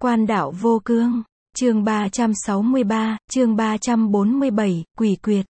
Quan đạo vô cương. Chương 363, chương 347, quỷ quyệt.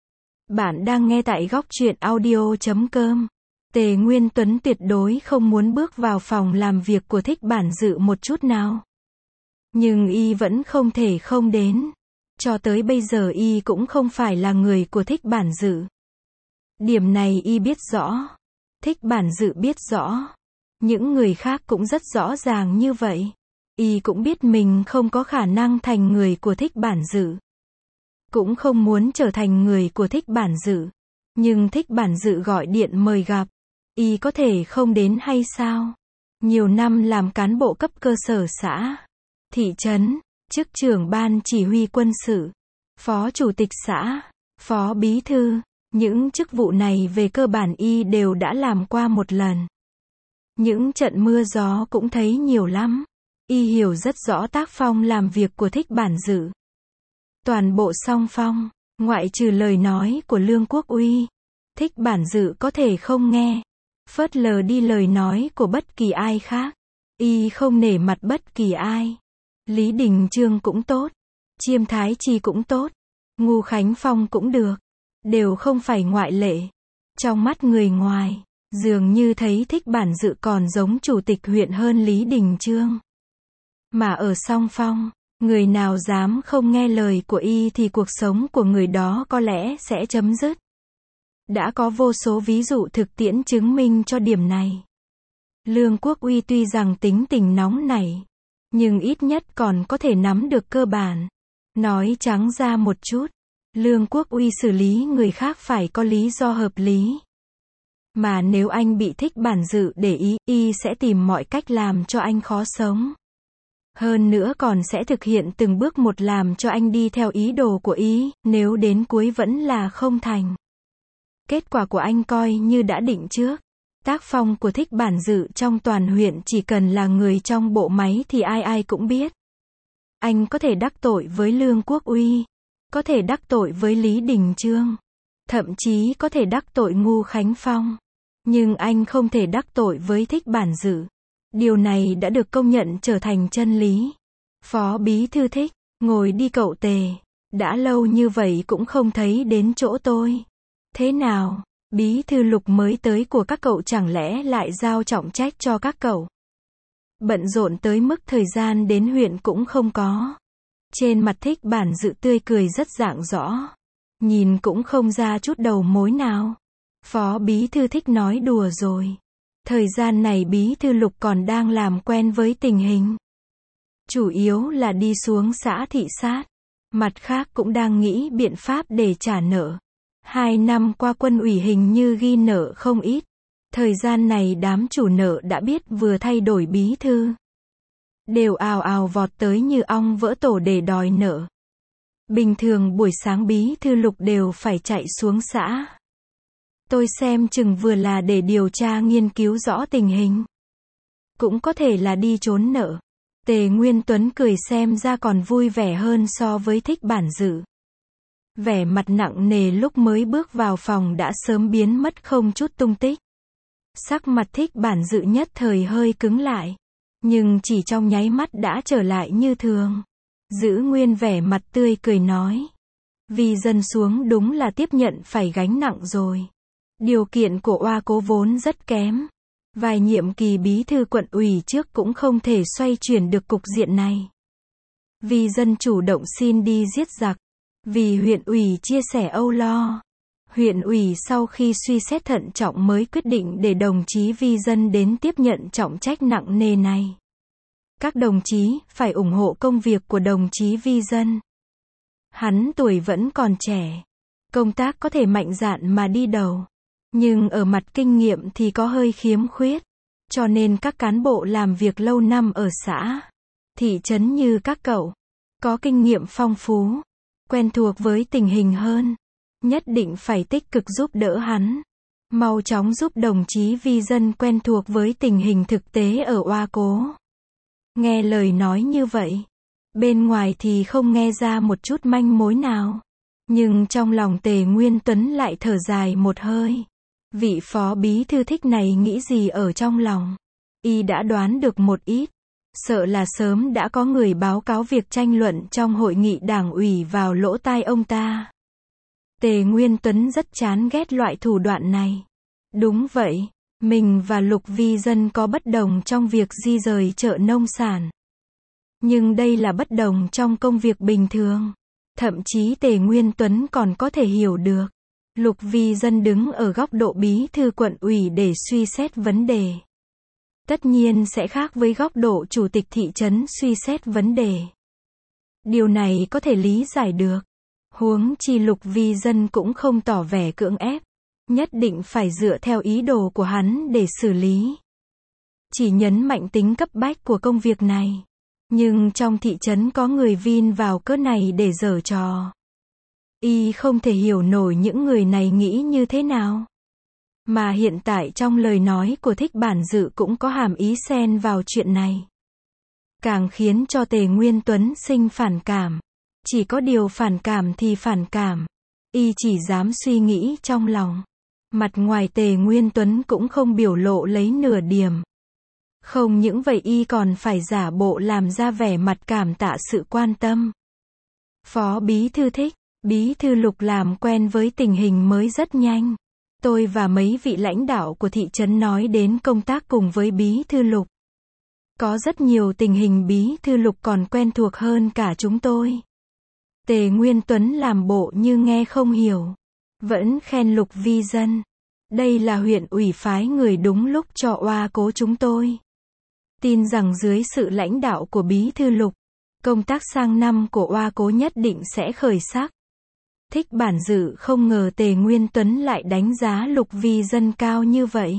Bạn đang nghe tại góc truyện audio.com. Tề Nguyên Tuấn tuyệt đối không muốn bước vào phòng làm việc của Thích Bản Dự một chút nào. Nhưng y vẫn không thể không đến. Cho tới bây giờ y cũng không phải là người của Thích Bản Dự. Điểm này y biết rõ. Thích Bản Dự biết rõ. Những người khác cũng rất rõ ràng như vậy. Y cũng biết mình không có khả năng thành người của Thích Bản Dự. Cũng không muốn trở thành người của Thích Bản Dự. Nhưng Thích Bản Dự gọi điện mời gặp. Y có thể không đến hay sao? Nhiều năm làm cán bộ cấp cơ sở xã, thị trấn, chức trưởng ban chỉ huy quân sự, phó chủ tịch xã, phó bí thư, những chức vụ này về cơ bản y đều đã làm qua một lần. Những trận mưa gió cũng thấy nhiều lắm. Y hiểu rất rõ tác phong làm việc của Thích Bản Dự. Toàn bộ song phong, ngoại trừ lời nói của Lương Quốc Uy, Thích Bản Dự có thể không nghe, phớt lờ đi lời nói của bất kỳ ai khác. Y không nể mặt bất kỳ ai. Lý Đình Chương cũng tốt, Chiêm Thái Chi cũng tốt, Ngu Khánh Phong cũng được, đều không phải ngoại lệ. Trong mắt người ngoài, dường như thấy Thích Bản Dự còn giống chủ tịch huyện hơn Lý Đình Chương. Mà ở song phong, người nào dám không nghe lời của y thì cuộc sống của người đó có lẽ sẽ chấm dứt. Đã có vô số ví dụ thực tiễn chứng minh cho điểm này. Lương Quốc Uy tuy rằng tính tình nóng nảy, nhưng ít nhất còn có thể nắm được cơ bản. Nói trắng ra một chút, Lương Quốc Uy xử lý người khác phải có lý do hợp lý. Mà nếu anh bị Thích Bản Dự để ý, y sẽ tìm mọi cách làm cho anh khó sống. Hơn nữa còn sẽ thực hiện từng bước một làm cho anh đi theo ý đồ của y, nếu đến cuối vẫn là không thành. Kết quả của anh coi như đã định trước. Tác phong của Thích Bản Dự trong toàn huyện chỉ cần là người trong bộ máy thì ai ai cũng biết. Anh có thể đắc tội với Lương Quốc Uy, có thể đắc tội với Lý Đình Chương, thậm chí có thể đắc tội Ngu Khánh Phong. Nhưng anh không thể đắc tội với Thích Bản Dự. Điều này đã được công nhận trở thành chân lý. Phó bí thư Thích, ngồi đi cậu Tề. Đã lâu như vậy cũng không thấy đến chỗ tôi. Thế nào, bí thư Lục mới tới của các cậu chẳng lẽ lại giao trọng trách cho các cậu? Bận rộn tới mức thời gian đến huyện cũng không có. Trên mặt Thích Bản Dự tươi cười rất rạng rõ. Nhìn cũng không ra chút đầu mối nào. Phó bí thư Thích nói đùa rồi. Thời gian này bí thư Lục còn đang làm quen với tình hình. Chủ yếu là đi xuống xã thị sát. Mặt khác cũng đang nghĩ biện pháp để trả nợ. 2 năm qua quân ủy hình như ghi nợ không ít. Thời gian này đám chủ nợ đã biết vừa thay đổi bí thư. Đều ào ào vọt tới như ong vỡ tổ để đòi nợ. Bình thường buổi sáng bí thư Lục đều phải chạy xuống xã. Tôi xem chừng vừa là để điều tra nghiên cứu rõ tình hình. Cũng có thể là đi trốn nợ. Tề Nguyên Tuấn cười xem ra còn vui vẻ hơn so với Thích Bản Dự. Vẻ mặt nặng nề lúc mới bước vào phòng đã sớm biến mất không chút tung tích. Sắc mặt Thích Bản Dự nhất thời hơi cứng lại. Nhưng chỉ trong nháy mắt đã trở lại như thường. Giữ nguyên vẻ mặt tươi cười nói. Vì dân xuống đúng là tiếp nhận phải gánh nặng rồi. Điều kiện của Oa Cố vốn rất kém. Vài nhiệm kỳ bí thư quận ủy trước cũng không thể xoay chuyển được cục diện này. Vì dân chủ động xin đi giết giặc. Vì huyện ủy chia sẻ âu lo. Huyện ủy sau khi suy xét thận trọng mới quyết định để đồng chí Vi Dân đến tiếp nhận trọng trách nặng nề này. Các đồng chí phải ủng hộ công việc của đồng chí Vi Dân. Hắn tuổi vẫn còn trẻ. Công tác có thể mạnh dạn mà đi đầu. Nhưng ở mặt kinh nghiệm thì có hơi khiếm khuyết. Cho nên các cán bộ làm việc lâu năm ở xã, thị trấn như các cậu, có kinh nghiệm phong phú, quen thuộc với tình hình hơn. Nhất định phải tích cực giúp đỡ hắn. Mau chóng giúp đồng chí Vi Dân quen thuộc với tình hình thực tế ở Oa Cố. Nghe lời nói như vậy, bên ngoài thì không nghe ra một chút manh mối nào. Nhưng trong lòng Tề Nguyên Tuấn lại thở dài một hơi. Vị phó bí thư Thích này nghĩ gì ở trong lòng? Y đã đoán được một ít. Sợ là sớm đã có người báo cáo việc tranh luận trong hội nghị đảng ủy vào lỗ tai ông ta. Tề Nguyên Tuấn rất chán ghét loại thủ đoạn này. Đúng vậy, mình và Lục Vi Dân có bất đồng trong việc di rời chợ nông sản. Nhưng đây là bất đồng trong công việc bình thường. Thậm chí Tề Nguyên Tuấn còn có thể hiểu được. Lục Vi Dân đứng ở góc độ bí thư quận ủy để suy xét vấn đề. Tất nhiên sẽ khác với góc độ chủ tịch thị trấn suy xét vấn đề. Điều này có thể lý giải được. Huống chi Lục Vi Dân cũng không tỏ vẻ cưỡng ép. Nhất định phải dựa theo ý đồ của hắn để xử lý. Chỉ nhấn mạnh tính cấp bách của công việc này. Nhưng trong thị trấn có người vin vào cớ này để giở trò. Y không thể hiểu nổi những người này nghĩ như thế nào. Mà hiện tại trong lời nói của Thích Bản Dự cũng có hàm ý xen vào chuyện này. Càng khiến cho Tề Nguyên Tuấn sinh phản cảm. Chỉ có điều phản cảm thì phản cảm. Y chỉ dám suy nghĩ trong lòng. Mặt ngoài Tề Nguyên Tuấn cũng không biểu lộ lấy nửa điểm. Không những vậy y còn phải giả bộ làm ra vẻ mặt cảm tạ sự quan tâm. Phó Bí Thư Thích, Bí Thư Lục làm quen với tình hình mới rất nhanh. Tôi và mấy vị lãnh đạo của thị trấn nói đến công tác cùng với Bí Thư Lục. Có rất nhiều tình hình Bí Thư Lục còn quen thuộc hơn cả chúng tôi. Tề Nguyên Tuấn làm bộ như nghe không hiểu. Vẫn khen Lục Vi Dân. Đây là huyện ủy phái người đúng lúc cho oa cố chúng tôi. Tin rằng dưới sự lãnh đạo của Bí Thư Lục, công tác sang năm của oa cố nhất định sẽ khởi sắc. Thích Bản Dự không ngờ Tề Nguyên Tuấn lại đánh giá Lục Vi Dân cao như vậy.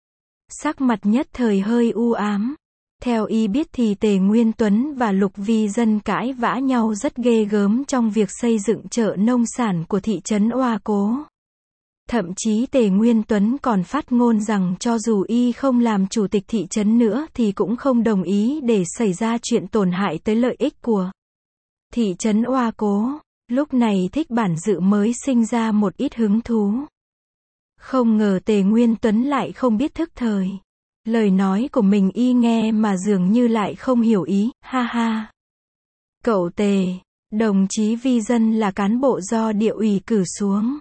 Sắc mặt nhất thời hơi u ám. Theo y biết thì Tề Nguyên Tuấn và Lục Vi Dân cãi vã nhau rất ghê gớm trong việc xây dựng chợ nông sản của thị trấn oa cố. Thậm chí Tề Nguyên Tuấn còn phát ngôn rằng cho dù y không làm chủ tịch thị trấn nữa thì cũng không đồng ý để xảy ra chuyện tổn hại tới lợi ích của thị trấn oa cố. Lúc này Thích Bản Dự mới sinh ra một ít hứng thú. Không ngờ Tề Nguyên Tuấn lại không biết thức thời. Lời nói của mình y nghe mà dường như lại không hiểu ý, ha ha. Cậu Tề, đồng chí Vi Dân là cán bộ do địa ủy cử xuống.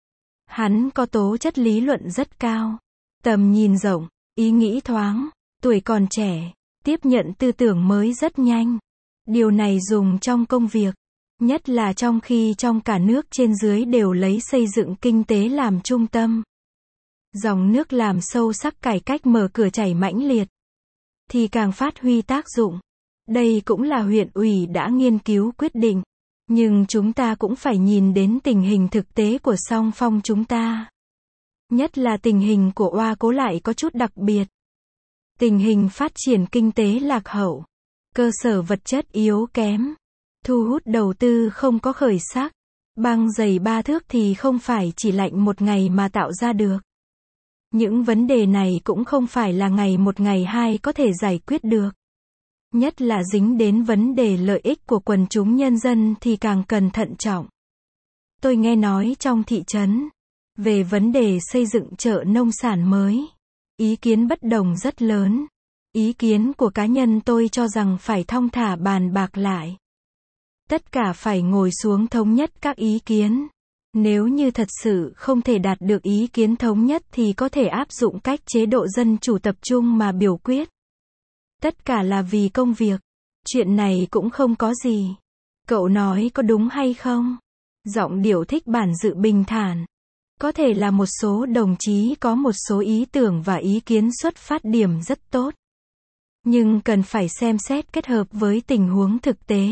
Hắn có tố chất lý luận rất cao, tầm nhìn rộng, ý nghĩ thoáng, tuổi còn trẻ, tiếp nhận tư tưởng mới rất nhanh. Điều này dùng trong công việc, nhất là trong khi trong cả nước trên dưới đều lấy xây dựng kinh tế làm trung tâm. Dòng nước làm sâu sắc cải cách mở cửa chảy mãnh liệt, thì càng phát huy tác dụng. Đây cũng là huyện ủy đã nghiên cứu quyết định. Nhưng chúng ta cũng phải nhìn đến tình hình thực tế của song phong chúng ta. Nhất là tình hình của oa cố lại có chút đặc biệt. Tình hình phát triển kinh tế lạc hậu, cơ sở vật chất yếu kém, thu hút đầu tư không có khởi sắc. Băng dày 3 thước thì không phải chỉ lạnh một ngày mà tạo ra được. Những vấn đề này cũng không phải là ngày một ngày hai có thể giải quyết được. Nhất là dính đến vấn đề lợi ích của quần chúng nhân dân thì càng cần thận trọng. Tôi nghe nói trong thị trấn, về vấn đề xây dựng chợ nông sản mới, ý kiến bất đồng rất lớn. Ý kiến của cá nhân tôi cho rằng phải thong thả bàn bạc lại. Tất cả phải ngồi xuống thống nhất các ý kiến. Nếu như thật sự không thể đạt được ý kiến thống nhất thì có thể áp dụng cách chế độ dân chủ tập trung mà biểu quyết. Tất cả là vì công việc. Chuyện này cũng không có gì. Cậu nói có đúng hay không? Giọng điệu Thích Bản Dự bình thản. Có thể là một số đồng chí có một số ý tưởng và ý kiến xuất phát điểm rất tốt. Nhưng cần phải xem xét kết hợp với tình huống thực tế.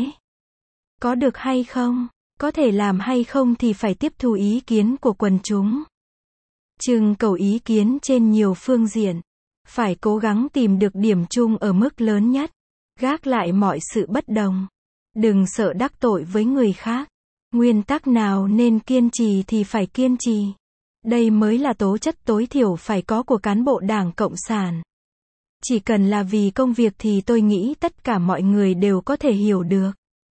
Có được hay không? Có thể làm hay không thì phải tiếp thu ý kiến của quần chúng. Trưng cầu ý kiến trên nhiều phương diện. Phải cố gắng tìm được điểm chung ở mức lớn nhất. Gác lại mọi sự bất đồng. Đừng sợ đắc tội với người khác. Nguyên tắc nào nên kiên trì thì phải kiên trì. Đây mới là tố chất tối thiểu phải có của cán bộ Đảng Cộng sản. Chỉ cần là vì công việc thì tôi nghĩ tất cả mọi người đều có thể hiểu được.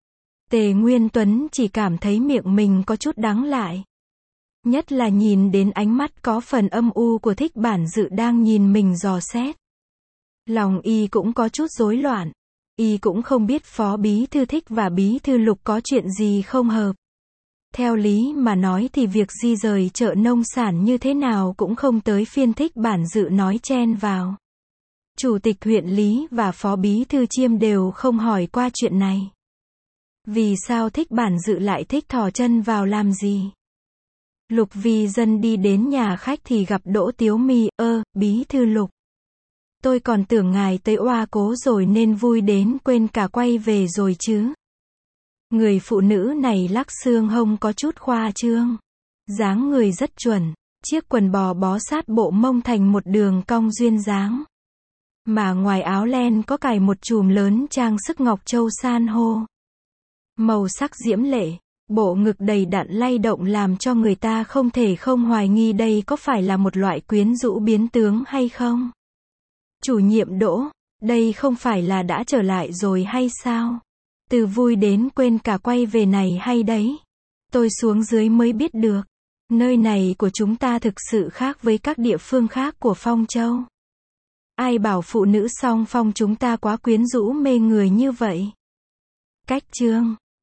Tề Nguyên Tuấn chỉ cảm thấy miệng mình có chút đắng lại. Nhất là nhìn đến ánh mắt có phần âm u của Thích Bản Dự đang nhìn mình dò xét. Lòng y cũng có chút rối loạn. Y cũng không biết Phó Bí Thư Thích và Bí Thư Lục có chuyện gì không hợp. Theo lý mà nói thì việc di rời chợ nông sản như thế nào cũng không tới phiên Thích Bản Dự nói chen vào. Chủ tịch huyện Lý và Phó Bí Thư Chiêm đều không hỏi qua chuyện này. Vì sao Thích Bản Dự lại thích thò chân vào làm gì? Lục Vi Dân đi đến nhà khách thì gặp Đỗ Tiếu My, Bí Thư Lục. Tôi còn tưởng ngài tới oa cố rồi nên vui đến quên cả quay về rồi chứ. Người phụ nữ này lắc xương hông có chút khoa trương. Dáng người rất chuẩn, chiếc quần bò bó sát bộ mông thành một đường cong duyên dáng. Mà ngoài áo len có cài một chùm lớn trang sức ngọc châu san hô. Màu sắc diễm lệ, bộ ngực đầy đặn lay động làm cho người ta không thể không hoài nghi đây có phải là một loại quyến rũ biến tướng hay không. Chủ nhiệm Đỗ, đây không phải là đã trở lại rồi hay sao? Từ vui đến quên cả quay về này hay đấy. Tôi xuống dưới mới biết được. Nơi này của chúng ta thực sự khác với các địa phương khác của Phong Châu. Ai bảo phụ nữ song phong chúng ta quá quyến rũ mê người như vậy? Cách chương